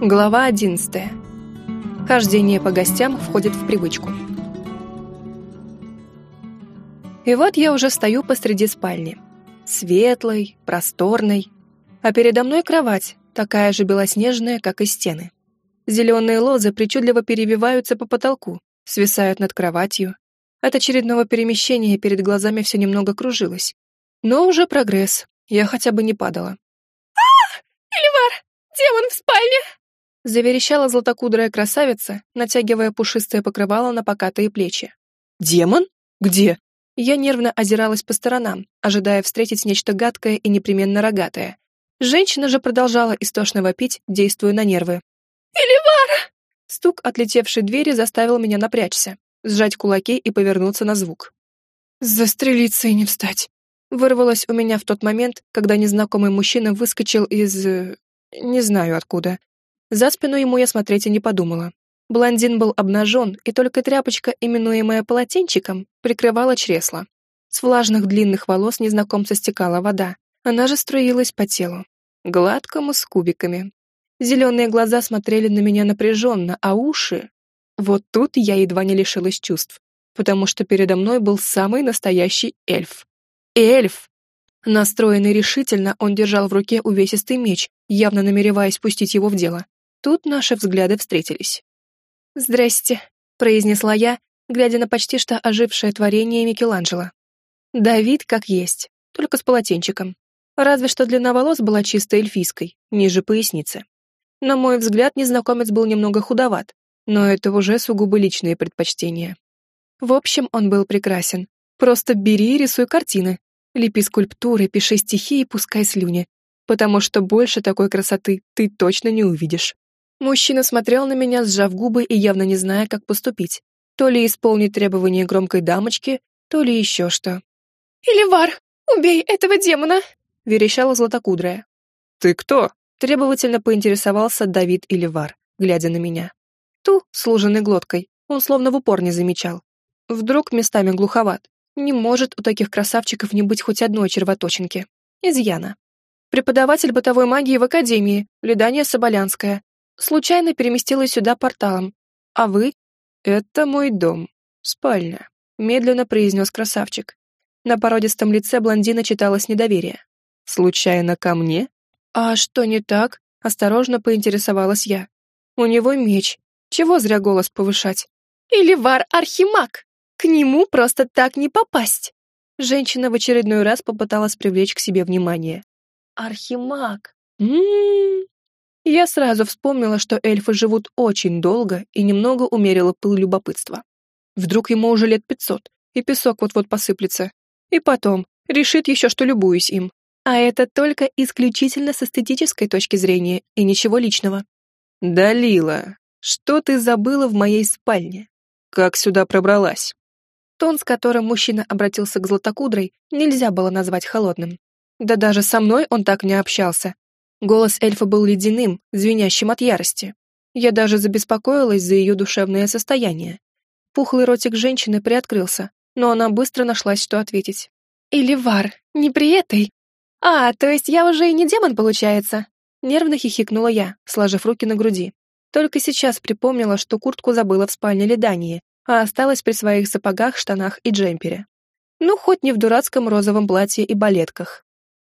Глава 11. Хождение по гостям входит в привычку. И вот я уже стою посреди спальни. Светлой, просторной. А передо мной кровать, такая же белоснежная, как и стены. Зеленые лозы причудливо перевиваются по потолку, свисают над кроватью. От очередного перемещения перед глазами все немного кружилось. Но уже прогресс, я хотя бы не падала. Эливар! Демон в спальне!» Заверещала златокудрая красавица, натягивая пушистое покрывало на покатые плечи. «Демон? Где?» Я нервно озиралась по сторонам, ожидая встретить нечто гадкое и непременно рогатое. Женщина же продолжала истошно вопить, действуя на нервы. «Эливар!» Стук отлетевшей двери заставил меня напрячься, сжать кулаки и повернуться на звук. «Застрелиться и не встать!» Вырвалось у меня в тот момент, когда незнакомый мужчина выскочил из... не знаю откуда. За спину ему я смотреть и не подумала. Блондин был обнажен, и только тряпочка, именуемая полотенчиком, прикрывала чресло. С влажных длинных волос незнакомца стекала вода, она же струилась по телу. Гладкому, с кубиками. Зеленые глаза смотрели на меня напряженно, а уши... Вот тут я едва не лишилась чувств, потому что передо мной был самый настоящий эльф. Эльф! Настроенный решительно, он держал в руке увесистый меч, явно намереваясь пустить его в дело. Тут наши взгляды встретились. «Здрасте», — произнесла я, глядя на почти что ожившее творение Микеланджело. Давид как есть, только с полотенчиком. Разве что длина волос была чисто эльфийской, ниже поясницы. На мой взгляд, незнакомец был немного худоват, но это уже сугубо личные предпочтения. В общем, он был прекрасен. Просто бери и рисуй картины. Лепи скульптуры, пиши стихи и пускай слюни. Потому что больше такой красоты ты точно не увидишь. Мужчина смотрел на меня, сжав губы и явно не зная, как поступить. То ли исполнить требования громкой дамочки, то ли еще что. «Эливар, убей этого демона!» — верещала златокудрая. «Ты кто?» — требовательно поинтересовался Давид Эливар, глядя на меня. Ту, служенной глоткой, он словно в упор не замечал. Вдруг местами глуховат. Не может у таких красавчиков не быть хоть одной червоточинки. Изъяна. Преподаватель бытовой магии в академии, Лидания Соболянская. Случайно переместилась сюда порталом. А вы? Это мой дом. Спальня. Медленно произнес красавчик. На породистом лице блондина читалось недоверие. Случайно ко мне? А что не так? Осторожно поинтересовалась я. У него меч. Чего зря голос повышать? «Эливар Архимаг! К нему просто так не попасть!» Женщина в очередной раз попыталась привлечь к себе внимание. Архимаг. Я сразу вспомнила, что эльфы живут очень долго и немного умерила пыл любопытства. Вдруг ему уже лет 500, и песок вот-вот посыплется. И потом, решит еще, что любуюсь им. А это только исключительно с эстетической точки зрения и ничего личного. «Далила, что ты забыла в моей спальне? Как сюда пробралась?» Тон, с которым мужчина обратился к златокудрой, нельзя было назвать холодным. Да даже со мной он так не общался. Голос эльфа был ледяным, звенящим от ярости. Я даже забеспокоилась за ее душевное состояние. Пухлый ротик женщины приоткрылся, но она быстро нашлась, что ответить. «Эливар, не при этой? А, то есть я уже и не демон, получается?» Нервно хихикнула я, сложив руки на груди. Только сейчас припомнила, что куртку забыла в спальне Лидании, а осталась при своих сапогах, штанах и джемпере. Ну, хоть не в дурацком розовом платье и балетках.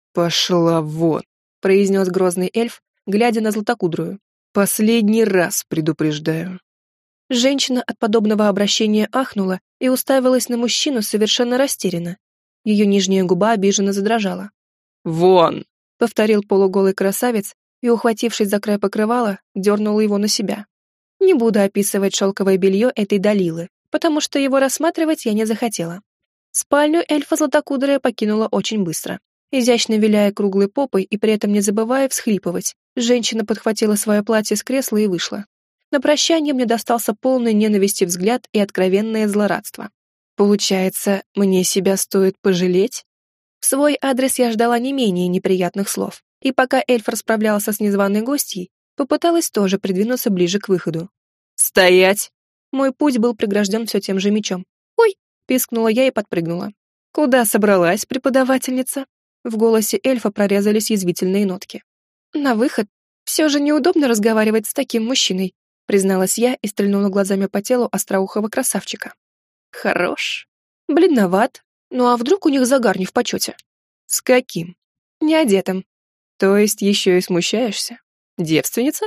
«Пошла вон», — произнес грозный эльф, глядя на златокудрую. «Последний раз предупреждаю». Женщина от подобного обращения ахнула и уставилась на мужчину совершенно растерянно. Ее нижняя губа обиженно задрожала. «Вон!» — повторил полуголый красавец и, ухватившись за край покрывала, дернул его на себя. Не буду описывать шелковое белье этой Далилы, потому что его рассматривать я не захотела. Спальню эльфа златокудрая покинула очень быстро. Изящно виляя круглой попой и при этом не забывая всхлипывать, женщина подхватила свое платье с кресла и вышла. На прощание мне достался полный ненависти взгляд и откровенное злорадство. Получается, мне себя стоит пожалеть? В свой адрес я ждала не менее неприятных слов, и пока эльф расправлялся с незваной гостьей, попыталась тоже придвинуться ближе к выходу. «Стоять!» Мой путь был прегражден все тем же мечом. «Ой!» — пискнула я и подпрыгнула. «Куда собралась, преподавательница?» В голосе эльфа прорезались язвительные нотки. «На выход. «Все же неудобно разговаривать с таким мужчиной», призналась я и стрельнула глазами по телу остроухого красавчика. «Хорош. Бледноват. Ну а вдруг у них загар не в почете?» «С каким?» «Неодетым». «То есть еще и смущаешься? Девственница?»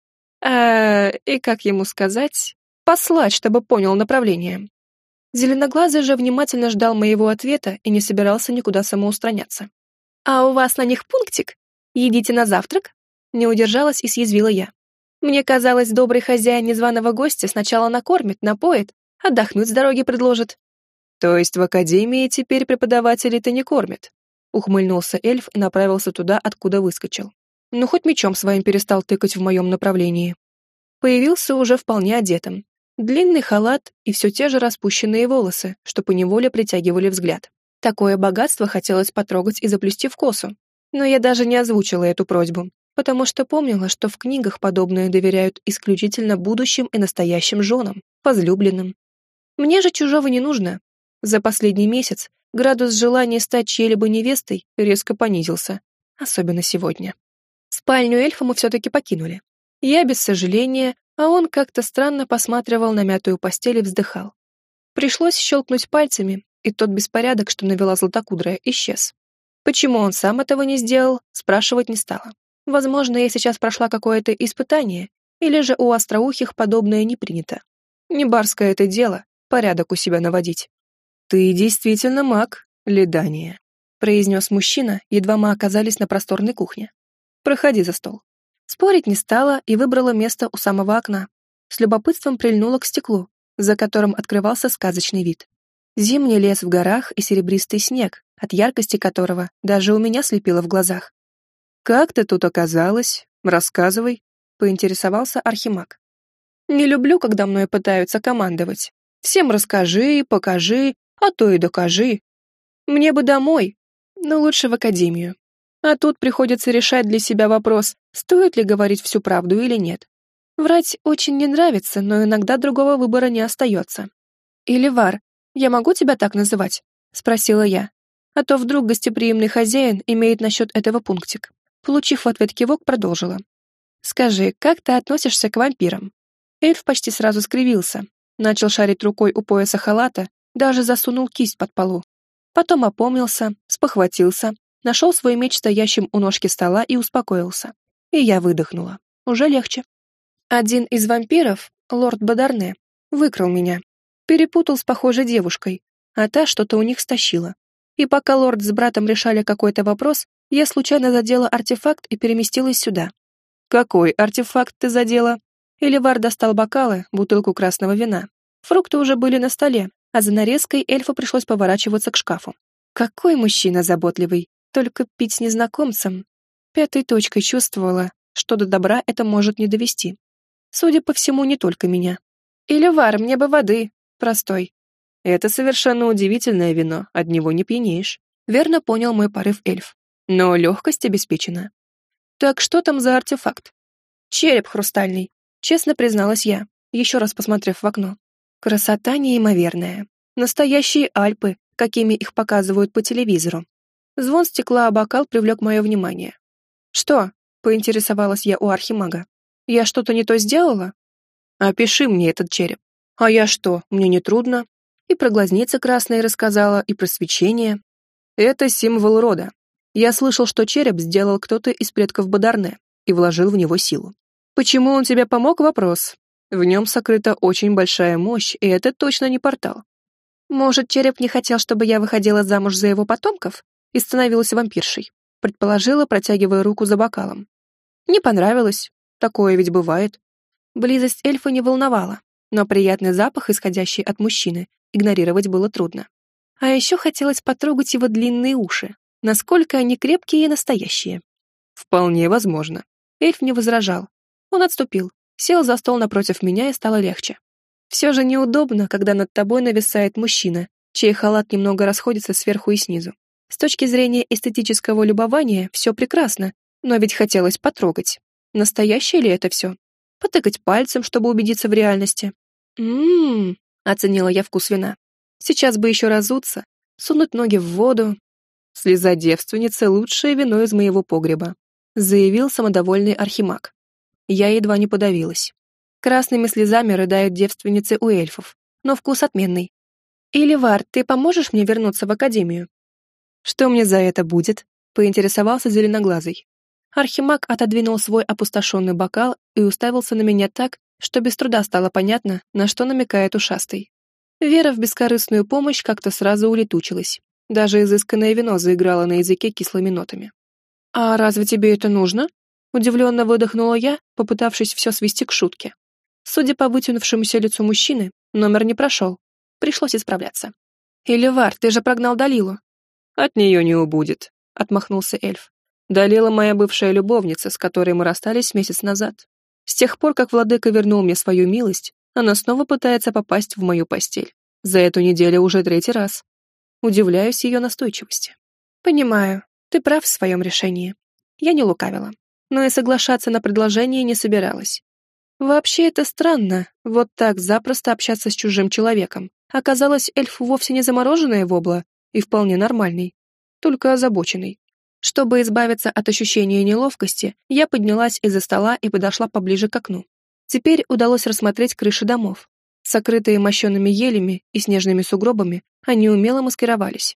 И как ему сказать? Послать, чтобы понял направление». Зеленоглазый же внимательно ждал моего ответа и не собирался никуда самоустраняться. «А у вас на них пунктик? Едите на завтрак?» Не удержалась и съязвила я. Мне казалось, добрый хозяин незваного гостя сначала накормит, напоит, отдохнуть с дороги предложит. «То есть в академии теперь преподаватели-то не кормят?» Ухмыльнулся эльф и направился туда, откуда выскочил. Ну, хоть мечом своим перестал тыкать в моем направлении. Появился уже вполне одетым. Длинный халат и все те же распущенные волосы, что поневоле притягивали взгляд. Такое богатство хотелось потрогать и заплести в косу. Но я даже не озвучила эту просьбу, потому что помнила, что в книгах подобное доверяют исключительно будущим и настоящим женам, возлюбленным. Мне же чужого не нужно. За последний месяц градус желания стать чьей-либо невестой резко понизился, особенно сегодня. Спальню эльфа мы все-таки покинули. Я без сожаления, а он как-то странно посматривал на мятую постель и вздыхал. Пришлось щелкнуть пальцами, и тот беспорядок, что навела златокудрая, исчез. Почему он сам этого не сделал, спрашивать не стала. Возможно, я сейчас прошла какое-то испытание, или же у остроухих подобное не принято. Не барское это дело, порядок у себя наводить. «Ты действительно маг, Ледания», произнес мужчина, едва мы оказались на просторной кухне. «Проходи за стол». Спорить не стала и выбрала место у самого окна. С любопытством прильнула к стеклу, за которым открывался сказочный вид. Зимний лес в горах и серебристый снег, от яркости которого даже у меня слепило в глазах. «Как ты тут оказалась? Рассказывай», — поинтересовался архимаг. «Не люблю, когда мной пытаются командовать. Всем расскажи, покажи, а то и докажи. Мне бы домой, но лучше в академию. А тут приходится решать для себя вопрос, стоит ли говорить всю правду или нет. Врать очень не нравится, но иногда другого выбора не остается. «Иливар, я могу тебя так называть?» — спросила я. А то вдруг гостеприимный хозяин имеет насчет этого пунктик. Получив в ответ кивок, продолжила. «Скажи, как ты относишься к вампирам?» Эльф почти сразу скривился, начал шарить рукой у пояса халата, даже засунул кисть под полу. Потом опомнился, спохватился, нашел свой меч стоящим у ножки стола и успокоился. И я выдохнула. Уже легче. Один из вампиров, лорд Бадарне, выкрал меня. Перепутал с похожей девушкой, а та что-то у них стащила. И пока лорд с братом решали какой-то вопрос, я случайно задела артефакт и переместилась сюда. «Какой артефакт ты задела?» Эливар достал бокалы, бутылку красного вина. Фрукты уже были на столе, а за нарезкой эльфу пришлось поворачиваться к шкафу. Какой мужчина заботливый, только пить с незнакомцем. Пятой точкой чувствовала, что до добра это может не довести. Судя по всему, не только меня. «Эливар, мне бы воды. Простой». «Это совершенно удивительное вино, от него не пьянеешь», верно понял мой порыв эльф. «Но легкость обеспечена». «Так что там за артефакт?» «Череп хрустальный», честно призналась я, еще раз посмотрев в окно. Красота неимоверная. Настоящие Альпы, какими их показывают по телевизору. Звон стекла о бокал привлек мое внимание. «Что?» — поинтересовалась я у архимага. «Я что-то не то сделала?» «Опиши мне этот череп». «А я что, мне не трудно?» И про глазницы красные рассказала, и про свечение. «Это символ рода. Я слышал, что череп сделал кто-то из предков Бадарне и вложил в него силу. Почему он тебе помог — вопрос. В нем сокрыта очень большая мощь, и это точно не портал. Может, череп не хотел, чтобы я выходила замуж за его потомков и становилась вампиршей?» Предположила, протягивая руку за бокалом. Не понравилось. Такое ведь бывает. Близость эльфа не волновала, но приятный запах, исходящий от мужчины, игнорировать было трудно. А еще хотелось потрогать его длинные уши, насколько они крепкие и настоящие. Вполне возможно. Эльф не возражал. Он отступил, сел за стол напротив меня и стало легче. Все же неудобно, когда над тобой нависает мужчина, чей халат немного расходится сверху и снизу. С точки зрения эстетического любования все прекрасно, но ведь хотелось потрогать. Настоящее ли это все? Потыкать пальцем, чтобы убедиться в реальности. Оценила я вкус вина. Сейчас бы еще разуться, сунуть ноги в воду. «Слеза девственницы — лучшее вино из моего погреба», заявил самодовольный архимаг. Я едва не подавилась. Красными слезами рыдают девственницы у эльфов, но вкус отменный. «Иливар, ты поможешь мне вернуться в академию?» «Что мне за это будет?» — поинтересовался зеленоглазый. Архимаг отодвинул свой опустошенный бокал и уставился на меня так, что без труда стало понятно, на что намекает ушастый. Вера в бескорыстную помощь как-то сразу улетучилась. Даже изысканное вино заиграло на языке кислыми нотами. «А разве тебе это нужно?» Удивленно выдохнула я, попытавшись все свести к шутке. Судя по вытянувшемуся лицу мужчины, номер не прошел. Пришлось исправляться. «Иливар, ты же прогнал Далилу». «От нее не убудет», — отмахнулся эльф. «Далила моя бывшая любовница, с которой мы расстались месяц назад. С тех пор, как владыка вернул мне свою милость, она снова пытается попасть в мою постель. За эту неделю уже 3-й раз. Удивляюсь ее настойчивости». «Понимаю, ты прав в своем решении. Я не лукавила, но и соглашаться на предложение не собиралась. Вообще это странно, вот так запросто общаться с чужим человеком. Оказалось, эльф вовсе не замороженная вобла и вполне нормальный, только озабоченный. Чтобы избавиться от ощущения неловкости, я поднялась из-за стола и подошла поближе к окну. Теперь удалось рассмотреть крыши домов. Сокрытые мощеными елями и снежными сугробами, они умело маскировались.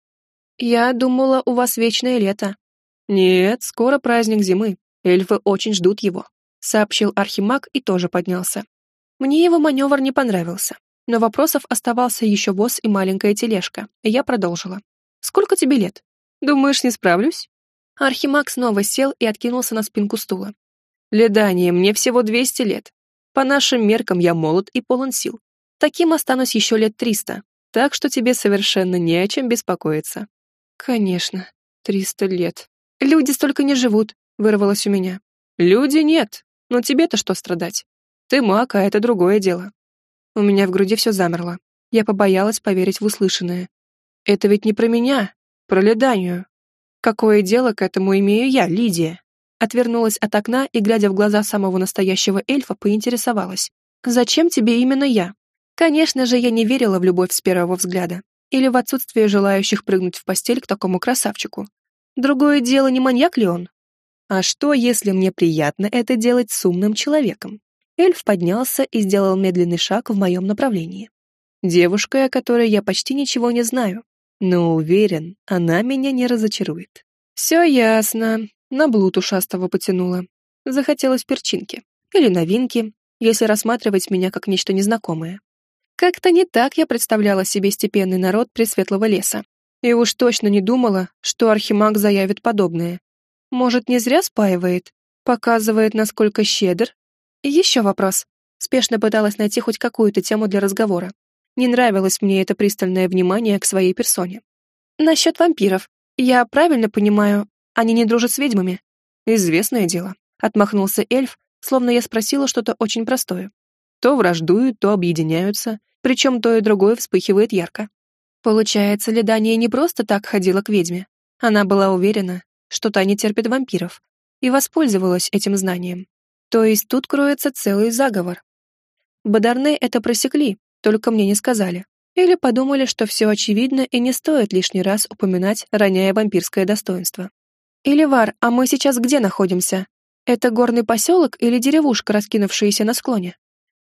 «Я думала, у вас вечное лето». «Нет, скоро праздник зимы. Эльфы очень ждут его», — сообщил архимаг и тоже поднялся. Мне его маневр не понравился, но вопросов оставался еще воз и маленькая тележка, и я продолжила. «Сколько тебе лет? Думаешь, не справлюсь?» Архимаг снова сел и откинулся на спинку стула. «Ледание, мне всего 200 лет. По нашим меркам я молод и полон сил. Таким останусь еще лет 300, так что тебе совершенно не о чем беспокоиться». «Конечно, 300 лет. Люди столько не живут», — вырвалось у меня. «Люди нет, но тебе-то что страдать? Ты маг, а это другое дело». У меня в груди все замерло. Я побоялась поверить в услышанное. «Это ведь не про меня, про Леданию. Какое дело к этому имею я, Лидия?» Отвернулась от окна и, глядя в глаза самого настоящего эльфа, поинтересовалась. «Зачем тебе именно я?» Конечно же, я не верила в любовь с первого взгляда. Или в отсутствие желающих прыгнуть в постель к такому красавчику. Другое дело, не маньяк ли он? А что, если мне приятно это делать с умным человеком? Эльф поднялся и сделал медленный шаг в моем направлении. Девушка, о которой я почти ничего не знаю, но уверен, она меня не разочарует. Все ясно. На блуд ушастого потянула. Захотелось перчинки. Или новинки, если рассматривать меня как нечто незнакомое. Как-то не так я представляла себе степенный народ Пресветлого леса. И уж точно не думала, что архимаг заявит подобное. Может, не зря спаивает? Показывает, насколько щедр? И еще вопрос. Спешно пыталась найти хоть какую-то тему для разговора. Не нравилось мне это пристальное внимание к своей персоне. Насчет вампиров. Я правильно понимаю, они не дружат с ведьмами? Известное дело. Отмахнулся эльф, словно я спросила что-то очень простое. То враждуют, то объединяются, причем то и другое вспыхивает ярко. Получается, Ледания не просто так ходила к ведьме. Она была уверена, что та не терпит вампиров, и воспользовалась этим знанием. То есть тут кроется целый заговор. Бадарне это просекли, только мне не сказали. Или подумали, что все очевидно и не стоит лишний раз упоминать, роняя вампирское достоинство. «Иливар, а мы сейчас где находимся? Это горный поселок или деревушка, раскинувшаяся на склоне?»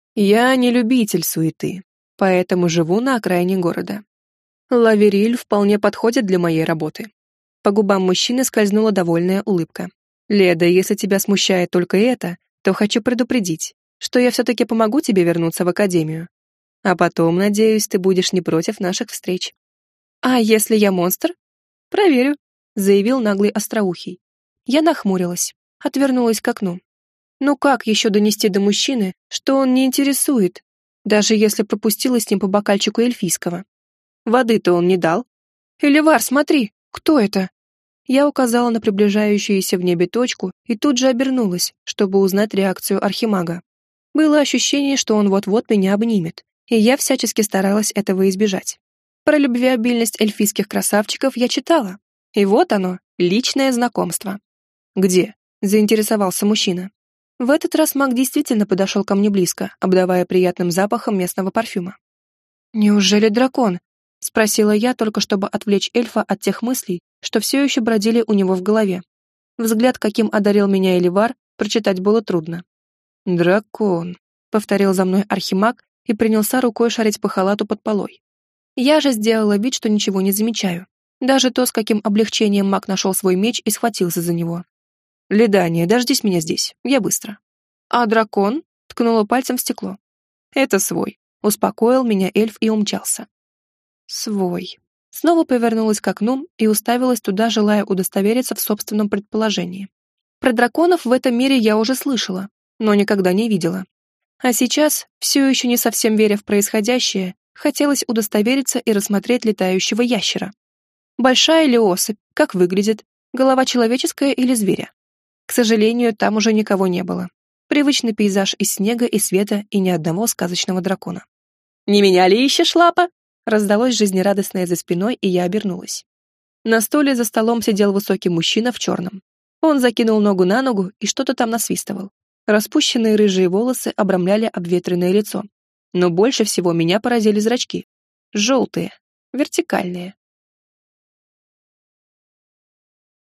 «Я не любитель суеты, поэтому живу на окраине города. Лавериль вполне подходит для моей работы». По губам мужчины скользнула довольная улыбка. «Леда, если тебя смущает только это, то хочу предупредить, что я все-таки помогу тебе вернуться в академию. А потом, надеюсь, ты будешь не против наших встреч». «А если я монстр?» «Проверю», — заявил наглый остроухий. Я нахмурилась, отвернулась к окну. Ну как еще донести до мужчины, что он не интересует, даже если пропустила с ним по бокальчику эльфийского? Воды-то он не дал. «Эливар, смотри, кто это?» Я указала на приближающуюся в небе точку и тут же обернулась, чтобы узнать реакцию архимага. Было ощущение, что он вот-вот меня обнимет, и я всячески старалась этого избежать. Про любвеобильность эльфийских красавчиков я читала. И вот оно, личное знакомство. «Где?» — заинтересовался мужчина. В этот раз маг действительно подошел ко мне близко, обдавая приятным запахом местного парфюма. «Неужели дракон?» — спросила я, только чтобы отвлечь эльфа от тех мыслей, что все еще бродили у него в голове. Взгляд, каким одарил меня Эливар, прочитать было трудно. «Дракон», — повторил за мной архимаг и принялся рукой шарить по халату под полой. Я же сделала вид, что ничего не замечаю. Даже то, с каким облегчением маг нашел свой меч и схватился за него. «Ледания, дождись меня здесь, я быстро». «А дракон?» — ткнула пальцем в стекло. «Это свой», — успокоил меня эльф и умчался. «Свой». Снова повернулась к окну и уставилась туда, желая удостовериться в собственном предположении. Про драконов в этом мире я уже слышала, но никогда не видела. А сейчас, все еще не совсем веря в происходящее, хотелось удостовериться и рассмотреть летающего ящера. Большая ли особь, как выглядит, голова человеческая или зверя? К сожалению, там уже никого не было. Привычный пейзаж из снега и света и ни одного сказочного дракона. «Не меня ли ищешь, лапа?» Раздалось жизнерадостное за спиной, и я обернулась. На столе за столом сидел высокий мужчина в черном. Он закинул ногу на ногу и что-то там насвистывал. Распущенные рыжие волосы обрамляли обветренное лицо. Но больше всего меня поразили зрачки. Желтые, вертикальные.